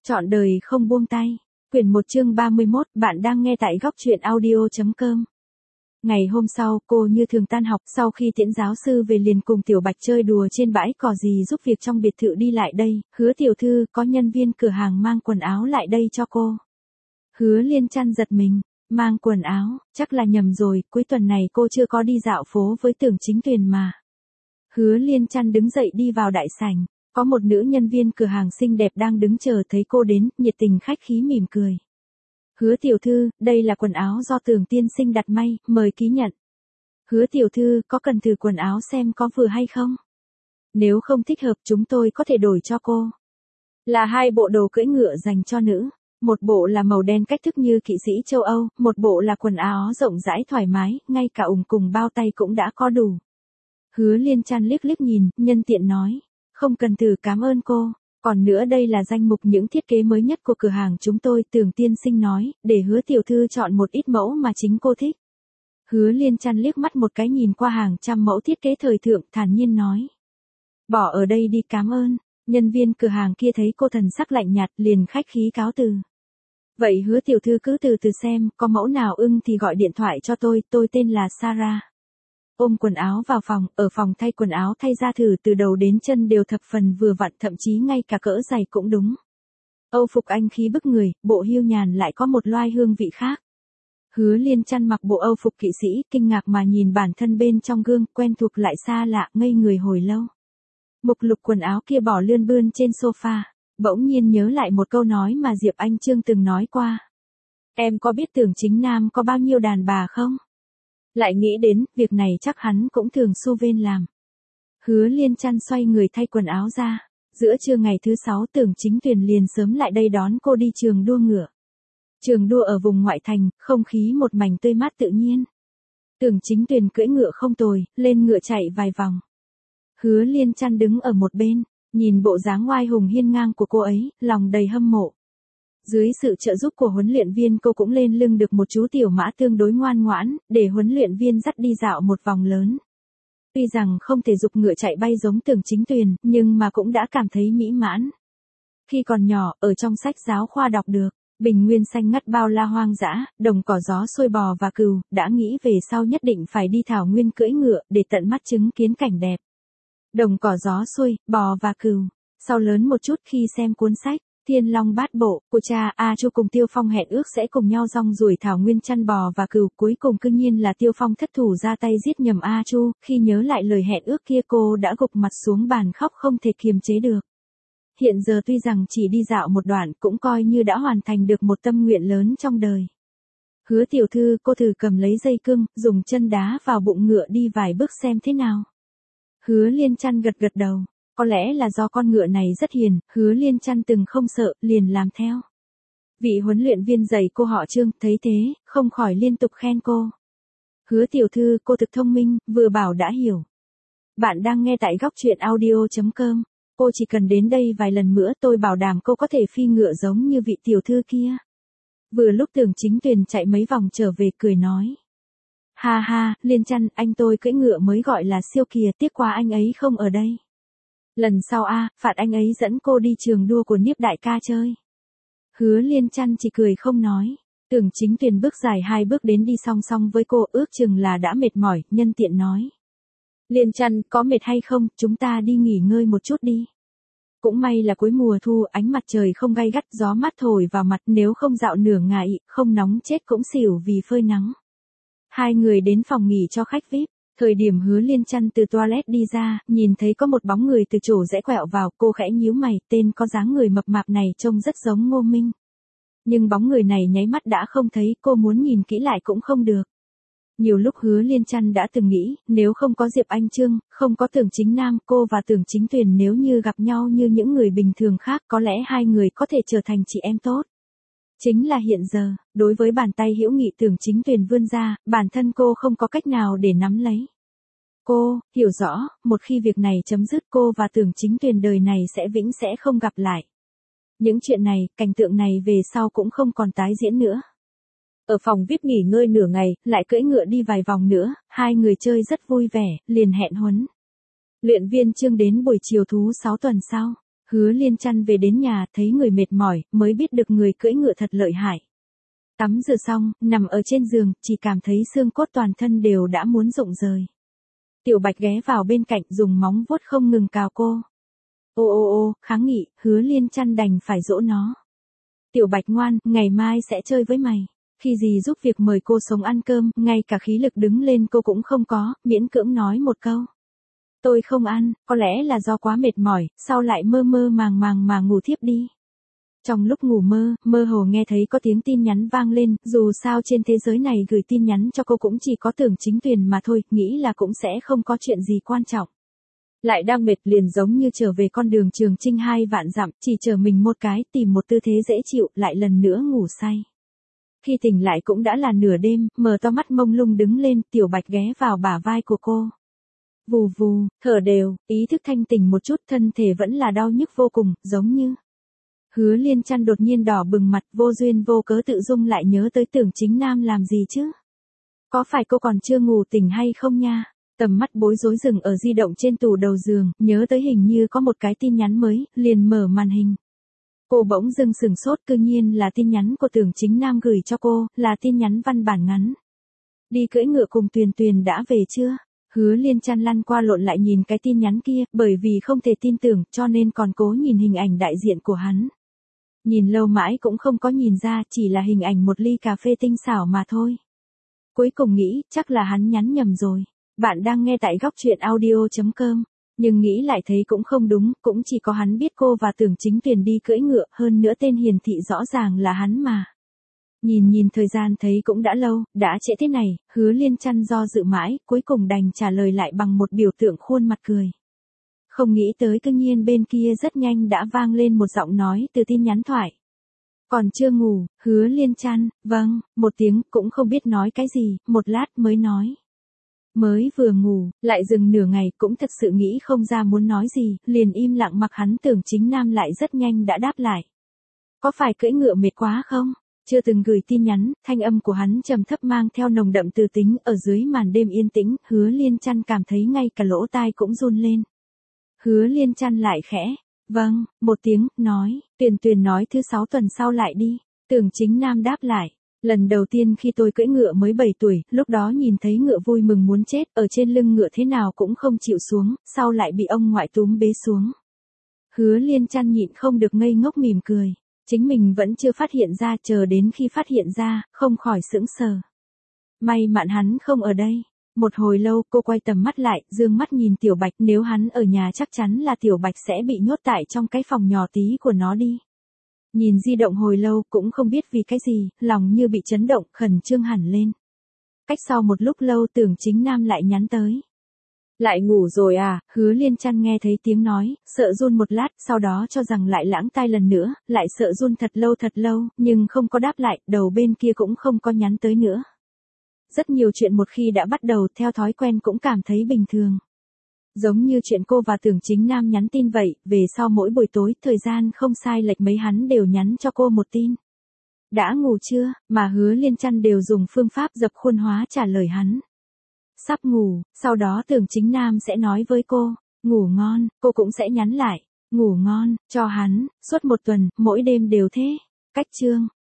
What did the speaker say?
Trọn đời không buông tay. Quyển 1 chương 31, bạn đang nghe tại góc truyện audio.com. Ngày hôm sau, cô như thường tan học, sau khi tiễn giáo sư về liền cùng Tiểu Bạch chơi đùa trên bãi cỏ gì giúp việc trong biệt thự đi lại đây, Hứa tiểu thư có nhân viên cửa hàng mang quần áo lại đây cho cô. Hứa Liên Trăn giật mình, mang quần áo, chắc là nhầm rồi, cuối tuần này cô chưa có đi dạo phố với Tưởng Chính Tuyền mà. Hứa Liên Trăn đứng dậy đi vào đại sảnh. Có một nữ nhân viên cửa hàng xinh đẹp đang đứng chờ thấy cô đến, nhiệt tình khách khí mỉm cười. Hứa tiểu thư, đây là quần áo do Tưởng tiên sinh đặt may, mời ký nhận. Hứa tiểu thư, có cần thử quần áo xem có vừa hay không? Nếu không thích hợp chúng tôi có thể đổi cho cô. Là hai bộ đồ cưỡi ngựa dành cho nữ. Một bộ là màu đen cách thức như kỵ sĩ châu Âu, một bộ là quần áo rộng rãi thoải mái, ngay cả ủng cùng bao tay cũng đã có đủ. Hứa Liên Trăn liếc liếc nhìn, nhân tiện nói. Không cần thử, cảm ơn cô. Còn nữa đây là danh mục những thiết kế mới nhất của cửa hàng chúng tôi, Tưởng tiên sinh nói, để Hứa tiểu thư chọn một ít mẫu mà chính cô thích. Hứa Liên Trăn liếc mắt một cái nhìn qua hàng trăm mẫu thiết kế thời thượng, thản nhiên nói. Bỏ ở đây đi, cảm ơn. Nhân viên cửa hàng kia thấy cô thần sắc lạnh nhạt liền khách khí cáo từ. Vậy Hứa tiểu thư cứ từ từ xem, có mẫu nào ưng thì gọi điện thoại cho tôi tên là Sarah. Ôm quần áo vào phòng, ở phòng thay quần áo thay ra thử từ đầu đến chân đều thập phần vừa vặn, thậm chí ngay cả cỡ giày cũng đúng. Âu phục anh khí bức người, bộ hiu nhàn lại có một loai hương vị khác. Hứa Liên Trăn mặc bộ Âu phục kỵ sĩ, kinh ngạc mà nhìn bản thân bên trong gương, quen thuộc lại xa lạ, ngây người hồi lâu. Mục lục quần áo kia bỏ lươn bươn trên sofa, bỗng nhiên nhớ lại một câu nói mà Diệp Anh Trương từng nói qua. Em có biết Tưởng Chính Nam có bao nhiêu đàn bà không? Lại nghĩ đến, việc này chắc hắn cũng thường xu vên làm. Hứa Liên Trăn xoay người thay quần áo ra. Giữa trưa ngày thứ 6 Tưởng Chính Tuyền liền sớm lại đây đón cô đi trường đua ngựa. Trường đua ở vùng ngoại thành, không khí một mảnh tươi mát tự nhiên. Tưởng Chính Tuyền cưỡi ngựa không tồi, lên ngựa chạy vài vòng. Hứa Liên Trăn đứng ở một bên, nhìn bộ dáng oai hùng hiên ngang của cô ấy, lòng đầy hâm mộ. Dưới sự trợ giúp của huấn luyện viên cô cũng lên lưng được một chú tiểu mã tương đối ngoan ngoãn, để huấn luyện viên dắt đi dạo một vòng lớn. Tuy rằng không thể giục ngựa chạy bay giống Tưởng Chính Tuyền, nhưng mà cũng đã cảm thấy mỹ mãn. Khi còn nhỏ, ở trong sách giáo khoa đọc được, bình nguyên xanh ngắt bao la hoang dã, đồng cỏ gió sôi bò và cừu, đã nghĩ về sau nhất định phải đi thảo nguyên cưỡi ngựa, để tận mắt chứng kiến cảnh đẹp. Đồng cỏ gió xuôi, bò và cừu. Sau lớn một chút khi xem cuốn sách Thiên Long Bát Bộ của cha A Chu cùng Tiêu Phong hẹn ước sẽ cùng nhau rong ruổi thảo nguyên chăn bò và cừu, cuối cùng cương nhiên là Tiêu Phong thất thủ ra tay giết nhầm A Chu, khi nhớ lại lời hẹn ước kia cô đã gục mặt xuống bàn khóc không thể kiềm chế được. Hiện giờ tuy rằng chỉ đi dạo một đoạn cũng coi như đã hoàn thành được một tâm nguyện lớn trong đời. Hứa tiểu thư, cô thử cầm lấy dây cương, dùng chân đá vào bụng ngựa đi vài bước xem thế nào. Hứa Liên Trăn gật gật đầu. Có lẽ là do con ngựa này rất hiền, Hứa Liên Trăn từng không sợ, liền làm theo. Vị huấn luyện viên dạy cô họ Trương, thấy thế, không khỏi liên tục khen cô. Hứa tiểu thư, cô thực thông minh, vừa bảo đã hiểu. Bạn đang nghe tại góc truyện audio.com. Cô chỉ cần đến đây vài lần nữa tôi bảo đảm cô có thể phi ngựa giống như vị tiểu thư kia. Vừa lúc Tưởng Chính Tuyền chạy mấy vòng trở về cười nói. Ha ha, Liên Trăn, anh tôi cưỡi ngựa mới gọi là siêu kìa, tiếc quá anh ấy không ở đây. Lần sau phạt anh ấy dẫn cô đi trường đua của Niếp đại ca chơi. Hứa Liên Trăn chỉ cười không nói. Tưởng Chính Tuyền bước dài 2 bước đến đi song song với cô, ước chừng là đã mệt mỏi, nhân tiện nói. Liên Trăn, có mệt hay không, chúng ta đi nghỉ ngơi một chút đi. Cũng may là cuối mùa thu, ánh mặt trời không gay gắt, gió mát thổi vào mặt, nếu không dạo nửa ngày, không nóng chết cũng xỉu vì phơi nắng. Hai người đến phòng nghỉ cho khách VIP. Thời điểm Hứa Liên Trăn từ toilet đi ra, nhìn thấy có một bóng người từ chỗ rẽ quẹo vào, cô khẽ nhíu mày, tên có dáng người mập mạp này trông rất giống Ngô Minh. Nhưng bóng người này nháy mắt đã không thấy, cô muốn nhìn kỹ lại cũng không được. Nhiều lúc Hứa Liên Trăn đã từng nghĩ, nếu không có Diệp Anh Trương, không có Tưởng Chính Nam, cô và Tưởng Chính Tuyền nếu như gặp nhau như những người bình thường khác, có lẽ hai người có thể trở thành chị em tốt. Chính là hiện giờ, đối với bàn tay hữu nghị Tưởng Chính Tuyền vươn ra, bản thân cô không có cách nào để nắm lấy. Cô hiểu rõ, một khi việc này chấm dứt cô và Tưởng Chính Tuyền đời này sẽ vĩnh sẽ không gặp lại. Những chuyện này, cảnh tượng này về sau cũng không còn tái diễn nữa. Ở phòng VIP nghỉ ngơi nửa ngày, lại cưỡi ngựa đi vài vòng nữa, hai người chơi rất vui vẻ, liền hẹn huấn luyện viên Trương đến buổi chiều thú 6 tuần sau. Hứa Liên Chân về đến nhà thấy người mệt mỏi, mới biết được người cưỡi ngựa thật lợi hại. Tắm rửa xong, nằm ở trên giường, chỉ cảm thấy xương cốt toàn thân đều đã muốn rụng rời. Tiểu Bạch ghé vào bên cạnh dùng móng vuốt không ngừng cào cô. Ô, kháng nghị, Hứa Liên Chân đành phải dỗ nó. Tiểu Bạch ngoan, ngày mai sẽ chơi với mày. Khi dì giúp việc mời cô sống ăn cơm, ngay cả khí lực đứng lên cô cũng không có, miễn cưỡng nói một câu. Tôi không ăn, có lẽ là do quá mệt mỏi, sau lại mơ mơ màng màng mà ngủ thiếp đi. Trong lúc ngủ mơ hồ nghe thấy có tiếng tin nhắn vang lên, dù sao trên thế giới này gửi tin nhắn cho cô cũng chỉ có Tưởng Chính Tuyền mà thôi, nghĩ là cũng sẽ không có chuyện gì quan trọng. Lại đang mệt liền giống như trở về con đường Trường Chinh 2 vạn dặm, chỉ chờ mình một cái, tìm một tư thế dễ chịu, lại lần nữa ngủ say. Khi tỉnh lại cũng đã là nửa đêm, mở to mắt mông lung đứng lên, Tiểu Bạch ghé vào bả vai của cô. Vù vù, thở đều, ý thức thanh tỉnh một chút, thân thể vẫn là đau nhức vô cùng, giống như. Hứa Liên Chân đột nhiên đỏ bừng mặt, vô duyên vô cớ tự dưng lại nhớ tới Tưởng Chính Nam làm gì chứ? Có phải cô còn chưa ngủ tỉnh hay không nha? Tầm mắt bối rối dừng ở di động trên tủ đầu giường, nhớ tới hình như có một cái tin nhắn mới, liền mở màn hình. Cô bỗng dưng sừng sốt, cư nhiên là tin nhắn của Tưởng Chính Nam gửi cho cô, là tin nhắn văn bản ngắn. Đi cưỡi ngựa cùng Tuyền Tuyền đã về chưa? Hứa Liên Chân lăn qua lộn lại nhìn cái tin nhắn kia, bởi vì không thể tin tưởng, cho nên còn cố nhìn hình ảnh đại diện của hắn. Nhìn lâu mãi cũng không có nhìn ra, chỉ là hình ảnh một ly cà phê tinh xảo mà thôi. Cuối cùng nghĩ, chắc là hắn nhắn nhầm rồi. Bạn đang nghe tại góc truyện audio.com. Nhưng nghĩ lại thấy cũng không đúng, cũng chỉ có hắn biết cô và Tưởng Chính Tuyền đi cưỡi ngựa, hơn nữa tên hiển thị rõ ràng là hắn mà. Nhìn thời gian thấy cũng đã lâu, đã trễ thế này, Hứa Liên Chân do dự mãi, cuối cùng đành trả lời lại bằng một biểu tượng khuôn mặt cười. Không nghĩ tới cư nhiên bên kia rất nhanh đã vang lên một giọng nói từ tin nhắn thoại. Còn chưa ngủ, Hứa Liên Chân, vâng, một tiếng, cũng không biết nói cái gì, một lát mới nói. Mới vừa ngủ, lại dừng nửa ngày, cũng thật sự nghĩ không ra muốn nói gì, liền im lặng mặc hắn. Tưởng Chính Nam lại rất nhanh đã đáp lại. Có phải cưỡi ngựa mệt quá không? Chưa từng gửi tin nhắn, thanh âm của hắn trầm thấp mang theo nồng đậm từ tính, ở dưới màn đêm yên tĩnh, Hứa Liên Chân cảm thấy ngay cả lỗ tai cũng run lên. Hứa Liên Chân lại khẽ, vâng, một tiếng, nói, Tuyền nói thứ 6 tuần sau lại đi. Tưởng Chính Nam đáp lại. Lần đầu tiên khi tôi cưỡi ngựa mới 7 tuổi, lúc đó nhìn thấy ngựa vui mừng muốn chết, ở trên lưng ngựa thế nào cũng không chịu xuống, sau lại bị ông ngoại túm bế xuống. Hứa Liên Chân nhịn không được ngây ngốc mỉm cười. Chính mình vẫn chưa phát hiện ra, chờ đến khi phát hiện ra, không khỏi sững sờ. May mắn hắn không ở đây. Một hồi lâu cô quay tầm mắt lại, dương mắt nhìn Tiểu Bạch, nếu hắn ở nhà chắc chắn là Tiểu Bạch sẽ bị nhốt tại trong cái phòng nhỏ tí của nó đi. Nhìn di động hồi lâu cũng không biết vì cái gì, lòng như bị chấn động, khẩn trương hẳn lên. Cách sau một lúc lâu Tưởng Chính Nam lại nhắn tới. Lại ngủ rồi à? Hứa Liên Chân nghe thấy tiếng nói, sợ run một lát, sau đó cho rằng lại lãng tai lần nữa, lại sợ run thật lâu, nhưng không có đáp lại, đầu bên kia cũng không có nhắn tới nữa. Rất nhiều chuyện một khi đã bắt đầu theo thói quen cũng cảm thấy bình thường. Giống như chuyện cô và Tưởng Chính Nam nhắn tin vậy, về sau mỗi buổi tối, thời gian không sai lệch mấy hắn đều nhắn cho cô một tin. Đã ngủ chưa, mà Hứa Liên Chân đều dùng phương pháp dập khuôn hóa trả lời hắn. Sắp ngủ, sau đó Tưởng Chính Nam sẽ nói với cô, ngủ ngon, cô cũng sẽ nhắn lại, ngủ ngon, cho hắn, suốt một tuần, mỗi đêm đều thế. Cách chương.